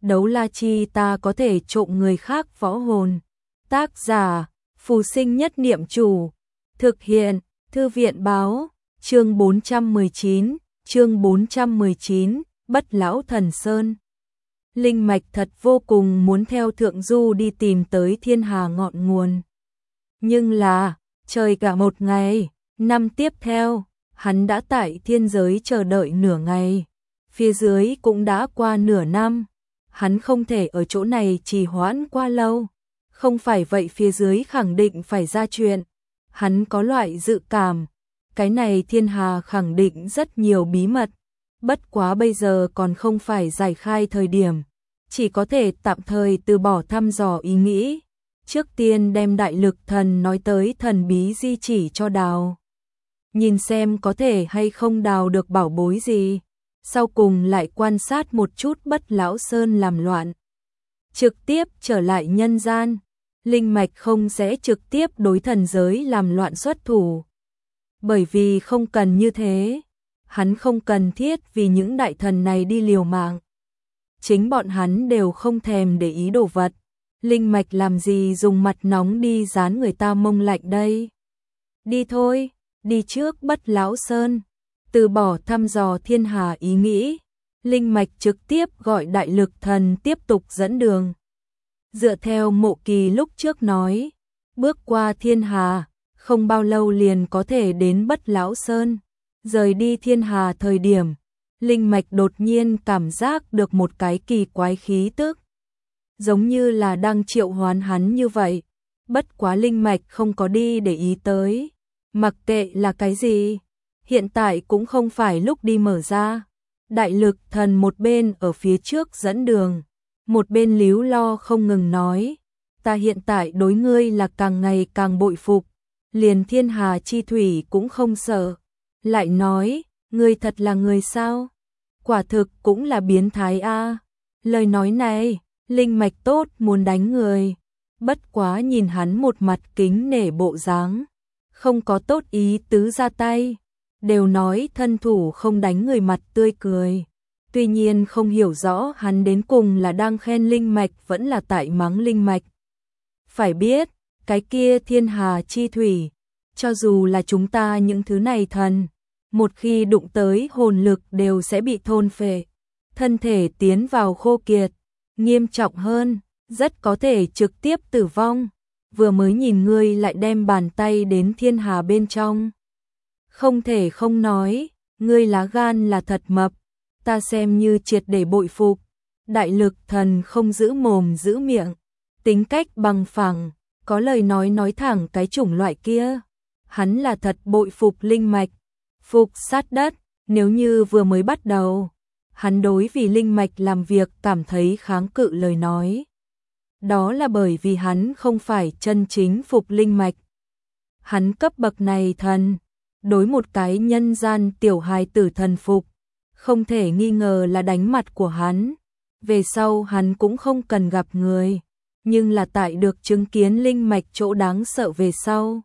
đấu la chi ta có thể trộm người khác võ hồn. Tác giả, Phù Sinh Nhất Niệm Chủ. Thực hiện, Thư viện báo, chương 419, Bất Lão Thần Sơn. Linh Mạch thật vô cùng muốn theo Thượng Du đi tìm tới thiên hà ngọn nguồn. Nhưng là, trời cả một ngày, năm tiếp theo, hắn đã tại thiên giới chờ đợi nửa ngày. Phía dưới cũng đã qua nửa năm, hắn không thể ở chỗ này trì hoãn quá lâu. Không phải vậy phía dưới khẳng định phải ra chuyện. Hắn có loại dự cảm, cái này thiên hà khẳng định rất nhiều bí mật. Bất quá bây giờ còn không phải giải khai thời điểm, chỉ có thể tạm thời từ bỏ thăm dò ý nghĩ. Trước tiên đem đại lực thần nói tới thần bí di chỉ cho đào. Nhìn xem có thể hay không đào được bảo bối gì. Sau cùng lại quan sát một chút Bất Lão Sơn làm loạn. Trực tiếp trở lại nhân gian. Linh Mạch không sẽ trực tiếp đối thần giới làm loạn xuất thủ. Bởi vì không cần như thế. Hắn không cần thiết vì những đại thần này đi liều mạng. Chính bọn hắn đều không thèm để ý đồ vật. Linh Mạch làm gì dùng mặt nóng đi dán người ta mông lạnh đây. Đi thôi, đi trước Bất Lão Sơn. Từ bỏ thăm dò thiên hà ý nghĩ. Linh Mạch trực tiếp gọi đại lực thần tiếp tục dẫn đường. Dựa theo Mộ Kỳ lúc trước nói, bước qua thiên hà, không bao lâu liền có thể đến Bất Lão Sơn. Rời đi thiên hà thời điểm, Linh Mạch đột nhiên cảm giác được một cái kỳ quái khí tức. Giống như là đang triệu hoán hắn như vậy. Bất quá Linh Mạch không có đi để ý tới. Mặc kệ là cái gì, hiện tại cũng không phải lúc đi mở ra. Đại lực thần một bên ở phía trước dẫn đường, một bên líu lo không ngừng nói, ta hiện tại đối ngươi là càng ngày càng bội phục, liền thiên hà chi thủy cũng không sợ. Lại nói, ngươi thật là người sao? Quả thực cũng là biến thái a. Lời nói này, Linh Mạch tốt muốn đánh người. Bất quá nhìn hắn một mặt kính nể bộ dáng, không có tốt ý tứ ra tay. Đều nói thân thủ không đánh người mặt tươi cười. Tuy nhiên không hiểu rõ hắn đến cùng là đang khen Linh Mạch vẫn là tại mắng Linh Mạch. Phải biết, cái kia thiên hà chi thủy, cho dù là chúng ta những thứ này thần, một khi đụng tới hồn lực đều sẽ bị thôn phệ, thân thể tiến vào khô kiệt, nghiêm trọng hơn, rất có thể trực tiếp tử vong. Vừa mới nhìn ngươi lại đem bàn tay đến thiên hà bên trong. Không thể không nói, ngươi lá gan là thật mập, ta xem như triệt để bội phục. Đại lực thần không giữ mồm giữ miệng, tính cách bằng phẳng, có lời nói thẳng cái chủng loại kia. Hắn là thật bội phục Linh Mạch, phục sát đất. Nếu như vừa mới bắt đầu, hắn đối vì Linh Mạch làm việc cảm thấy kháng cự lời nói. Đó là bởi vì hắn không phải chân chính phục Linh Mạch. Hắn cấp bậc này thần, đối một cái nhân gian tiểu hài tử thần phục, không thể nghi ngờ là đánh mặt của hắn. Về sau hắn cũng không cần gặp người, nhưng là tại được chứng kiến Linh Mạch chỗ đáng sợ về sau.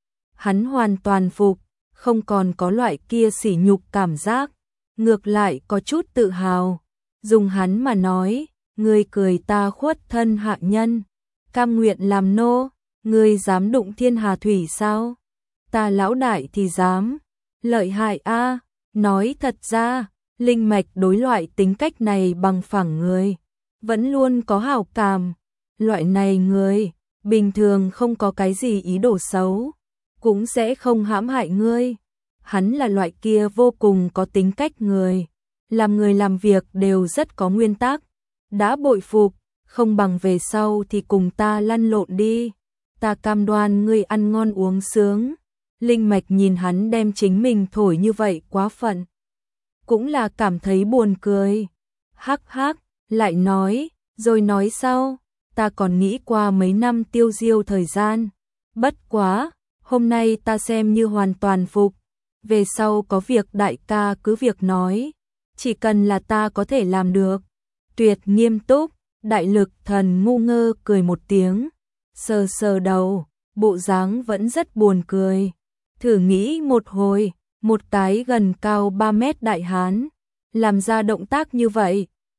Hắn hoàn toàn phục, không còn có loại kia sỉ nhục cảm giác, ngược lại có chút tự hào. Dùng hắn mà nói, ngươi cười ta khuất thân hạ nhân, cam nguyện làm nô, ngươi dám đụng thiên hà thủy sao? Ta lão đại thì dám. Lợi hại a. Nói thật ra, Linh Mạch đối loại tính cách này bằng phẳng người, vẫn luôn có hảo cảm. Loại này người, bình thường không có cái gì ý đồ xấu, cũng sẽ không hãm hại ngươi. Hắn là loại kia vô cùng có tính cách người, làm người làm việc đều rất có nguyên tắc. Đã bội phục, không bằng về sau thì cùng ta lăn lộn đi. Ta cam đoan ngươi ăn ngon uống sướng. Linh Mạch nhìn hắn đem chính mình thổi như vậy quá phận, cũng là cảm thấy buồn cười. Hắc hắc, lại nói, rồi nói sau, ta còn nghĩ qua mấy năm tiêu diêu thời gian. Bất quá, hôm nay ta xem như hoàn toàn phục. Về sau có việc đại ca cứ việc nói, chỉ cần là ta có thể làm được. Tuyệt nghiêm túc. Đại lực thần ngu ngơ cười một tiếng, sờ sờ đầu, bộ dáng vẫn rất buồn cười. Thử nghĩ một hồi, một cái gần cao 3 mét đại hán, làm ra động tác như vậy,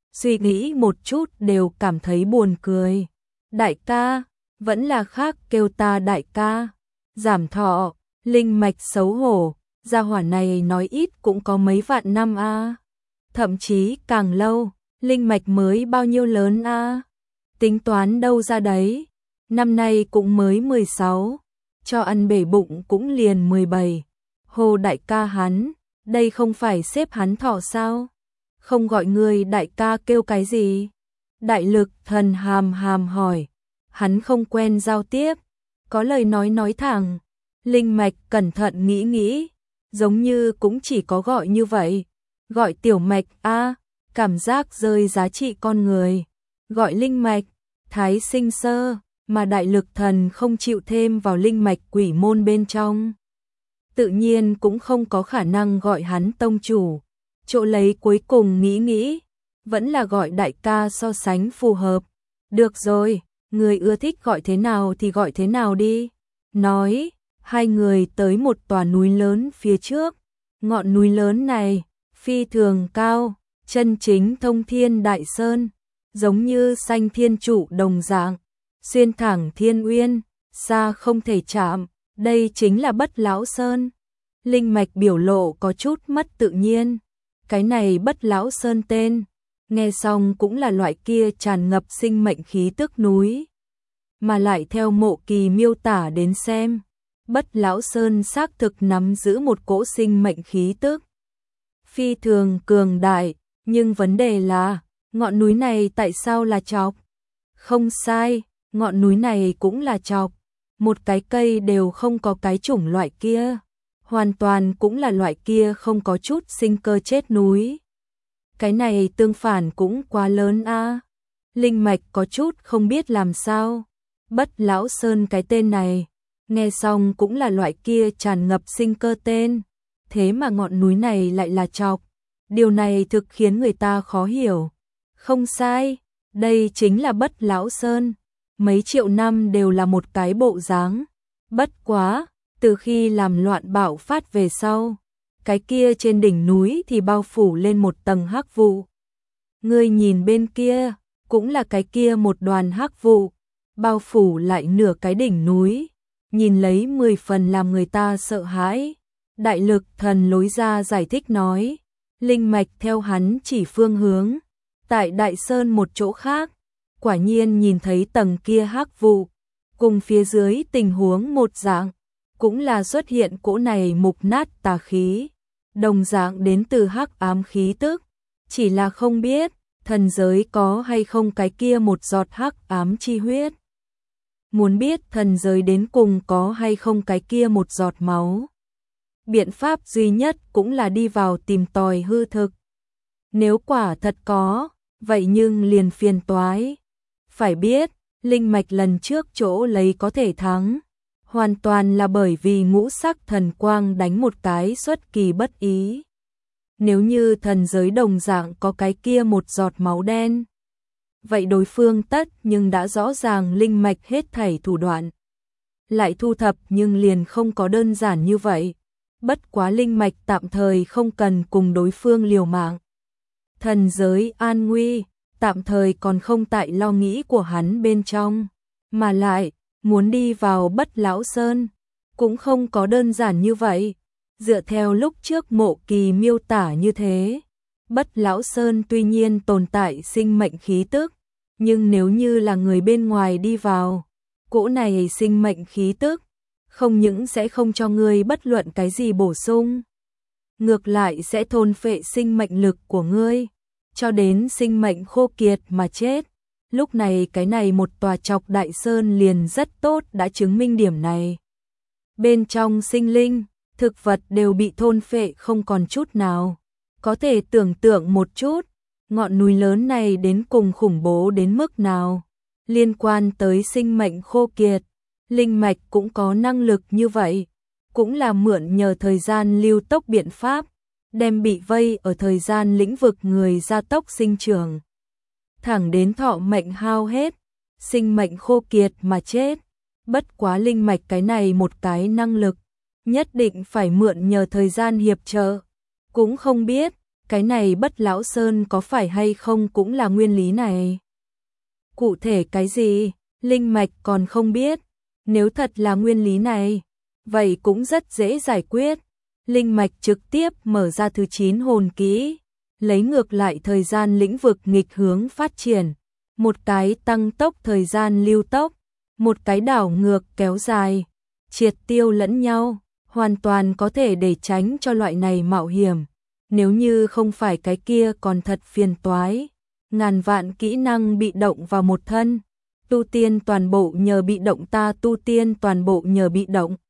suy nghĩ một chút đều cảm thấy buồn cười. Đại ca, vẫn là khác kêu ta đại ca. Giảm thọ, linh mạch xấu hổ, gia hỏa này nói ít cũng có mấy vạn năm a. Thậm chí càng lâu, linh mạch mới bao nhiêu lớn a. Tính toán đâu ra đấy, năm nay cũng mới 16, cho ăn bể bụng cũng liền 17. Hồ đại ca hắn, đây không phải xếp hắn thọ sao? Không gọi người đại ca kêu cái gì? Đại lực thần hàm hàm hỏi, hắn không quen giao tiếp, có lời nói thẳng. Linh mạch cẩn thận nghĩ nghĩ, giống như cũng chỉ có gọi như vậy. Gọi tiểu mạch a, cảm giác rơi giá trị con người. Gọi linh mạch, thái sinh sơ, mà đại lực thần không chịu thêm vào linh mạch quỷ môn bên trong. Tự nhiên cũng không có khả năng gọi hắn tông chủ. Chỗ lấy cuối cùng nghĩ, vẫn là gọi đại ca so sánh phù hợp. Được rồi, người ưa thích gọi thế nào thì gọi thế nào đi. Nói, hai người tới một tòa núi lớn phía trước. Ngọn núi lớn này, phi thường cao, chân chính thông thiên đại sơn, giống như sanh thiên trụ đồng dạng, xuyên thẳng thiên uyên, xa không thể chạm, đây chính là Bất Lão Sơn. Linh mạch biểu lộ có chút mất tự nhiên, cái này Bất Lão Sơn tên, nghe xong cũng là loại kia tràn ngập sinh mệnh khí tức núi. Mà lại theo Mộ Kỳ miêu tả đến xem, Bất Lão Sơn xác thực nắm giữ một cỗ sinh mệnh khí tức. Phi thường cường đại, nhưng vấn đề là, ngọn núi này tại sao là chọc? Không sai, ngọn núi này cũng là chọc, một cái cây đều không có cái chủng loại kia, hoàn toàn cũng là loại kia không có chút sinh cơ chết núi. Cái này tương phản cũng quá lớn a. Linh mạch có chút không biết làm sao. Bất Lão Sơn cái tên này, nghe xong cũng là loại kia tràn ngập sinh cơ tên, thế mà ngọn núi này lại là chọc. Điều này thực khiến người ta khó hiểu. Không sai, đây chính là Bất Lão Sơn, mấy triệu năm đều là một cái bộ dáng. Bất quá, từ khi làm loạn bạo phát về sau, cái kia trên đỉnh núi thì bao phủ lên một tầng hắc vụ. Ngươi nhìn bên kia, cũng là cái kia một đoàn hắc vụ, bao phủ lại nửa cái đỉnh núi, nhìn lấy 10 phần làm người ta sợ hãi. Đại lực thần lối ra giải thích nói, linh mạch theo hắn chỉ phương hướng, tại Đại Sơn một chỗ khác, quả nhiên nhìn thấy tầng kia hắc vụ, cùng phía dưới tình huống một dạng, cũng là xuất hiện cỗ này mục nát tà khí, đồng dạng đến từ hắc ám khí tức, chỉ là không biết thần giới có hay không cái kia một giọt hắc ám chi huyết. Muốn biết thần giới đến cùng có hay không cái kia một giọt máu, biện pháp duy nhất cũng là đi vào tìm tòi hư thực. Nếu quả thật có, vậy nhưng liền phiền toái. Phải biết, linh mạch lần trước chỗ lấy có thể thắng, hoàn toàn là bởi vì ngũ sắc thần quang đánh một cái xuất kỳ bất ý. Nếu như thần giới đồng dạng có cái kia một giọt máu đen, vậy đối phương tất nhưng đã rõ ràng linh mạch hết thảy thủ đoạn. Lại thu thập nhưng liền không có đơn giản như vậy. Bất quá linh mạch tạm thời không cần cùng đối phương liều mạng. Thần giới an nguy, tạm thời còn không tại lo nghĩ của hắn bên trong. Mà lại, muốn đi vào Bất Lão Sơn, cũng không có đơn giản như vậy. Dựa theo lúc trước Mộ Kỳ miêu tả như thế, Bất Lão Sơn tuy nhiên tồn tại sinh mệnh khí tức, nhưng nếu như là người bên ngoài đi vào, cỗ này sinh mệnh khí tức, không những sẽ không cho ngươi bất luận cái gì bổ sung, ngược lại sẽ thôn phệ sinh mệnh lực của ngươi, cho đến sinh mệnh khô kiệt mà chết. Lúc này cái này một tòa chọc Đại Sơn liền rất tốt đã chứng minh điểm này. Bên trong sinh linh, thực vật đều bị thôn phệ không còn chút nào. Có thể tưởng tượng một chút, ngọn núi lớn này đến cùng khủng bố đến mức nào. Liên quan tới sinh mệnh khô kiệt, linh mạch cũng có năng lực như vậy, cũng là mượn nhờ thời gian lưu tốc biện pháp, đem bị vây ở thời gian lĩnh vực người gia tốc sinh trưởng. Thẳng đến thọ mệnh hao hết, sinh mệnh khô kiệt mà chết. Bất quá linh mạch cái này một cái năng lực, nhất định phải mượn nhờ thời gian hiệp trợ. Cũng không biết, cái này Bất Lão Sơn có phải hay không cũng là nguyên lý này. Cụ thể cái gì, linh mạch còn không biết, nếu thật là nguyên lý này, vậy cũng rất dễ giải quyết. Linh mạch trực tiếp mở ra thứ 9 hồn kỹ, lấy ngược lại thời gian lĩnh vực nghịch hướng phát triển, một cái tăng tốc thời gian lưu tốc, một cái đảo ngược kéo dài, triệt tiêu lẫn nhau, hoàn toàn có thể để tránh cho loại này mạo hiểm. Nếu như không phải cái kia còn thật phiền toái, ngàn vạn kỹ năng bị động vào một thân, tu tiên toàn bộ nhờ bị động ta tu tiên toàn bộ nhờ bị động.